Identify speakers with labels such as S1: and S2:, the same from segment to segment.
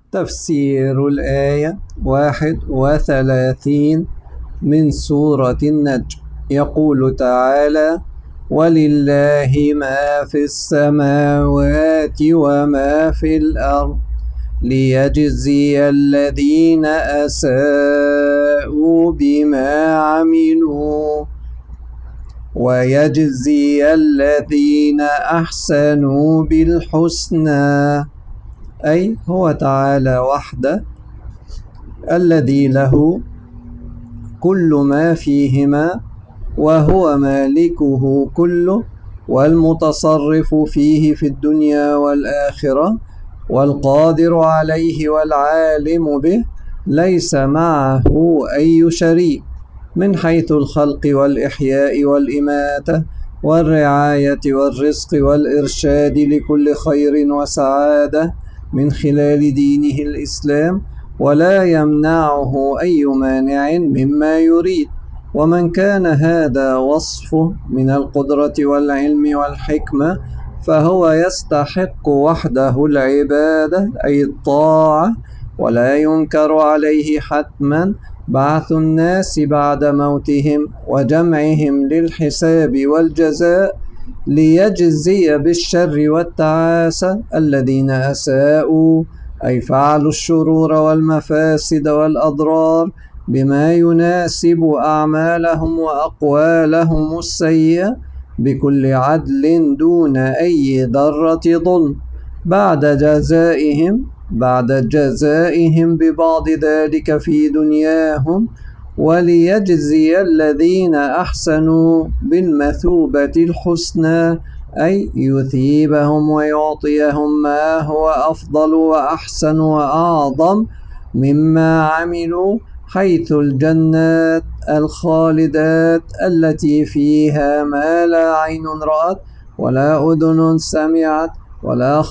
S1: تفسير الآية 31 من سورة النجم. يقول تعالى: ولله ما في السماوات وما في الأرض ليجزي الذين أساءوا بما عملوا ويجزي الذين أحسنوا بالحسنى. أي هو تعالى وحده الذي له كل ما فيهما، وهو مالكه كله والمتصرف فيه في الدنيا والآخرة، والقادر عليه والعالم به، ليس معه أي شريك من حيث الخلق والإحياء والإماتة والرعاية والرزق والإرشاد لكل خير وسعادة من خلال دينه الإسلام، ولا يمنعه أي مانع مما يريد. ومن كان هذا وصفه من القدرة والعلم والحكمة فهو يستحق وحده العبادة أي الطاعة، ولا ينكر عليه حتما بعث الناس بعد موتهم وجمعهم للحساب والجزاء، ليجزي بالشر والتعاسة الذين أساءوا أي فعلوا الشرور والمفاسد والأضرار بما يناسب أعمالهم وأقوالهم السيئة بكل عدل دون أي ذرة ظلم بعد جزائهم ببعض ذلك في دنياهم، وليجزي الذين أحسنوا بالمثوبة الحسنى أي يثيبهم ويعطيهم ما هو أفضل وأحسن وأعظم مما عملوا، حيث الجنات الخالدات التي فيها ما لا عين رأت ولا أذن سمعت ولا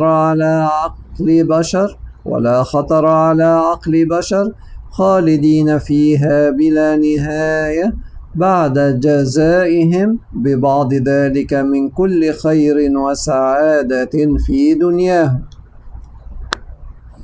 S1: خطر على عقل بشر، خالدين فيها بلا نهاية بعد جزائهم ببعض ذلك من كل خير وسعادة في دنياهم.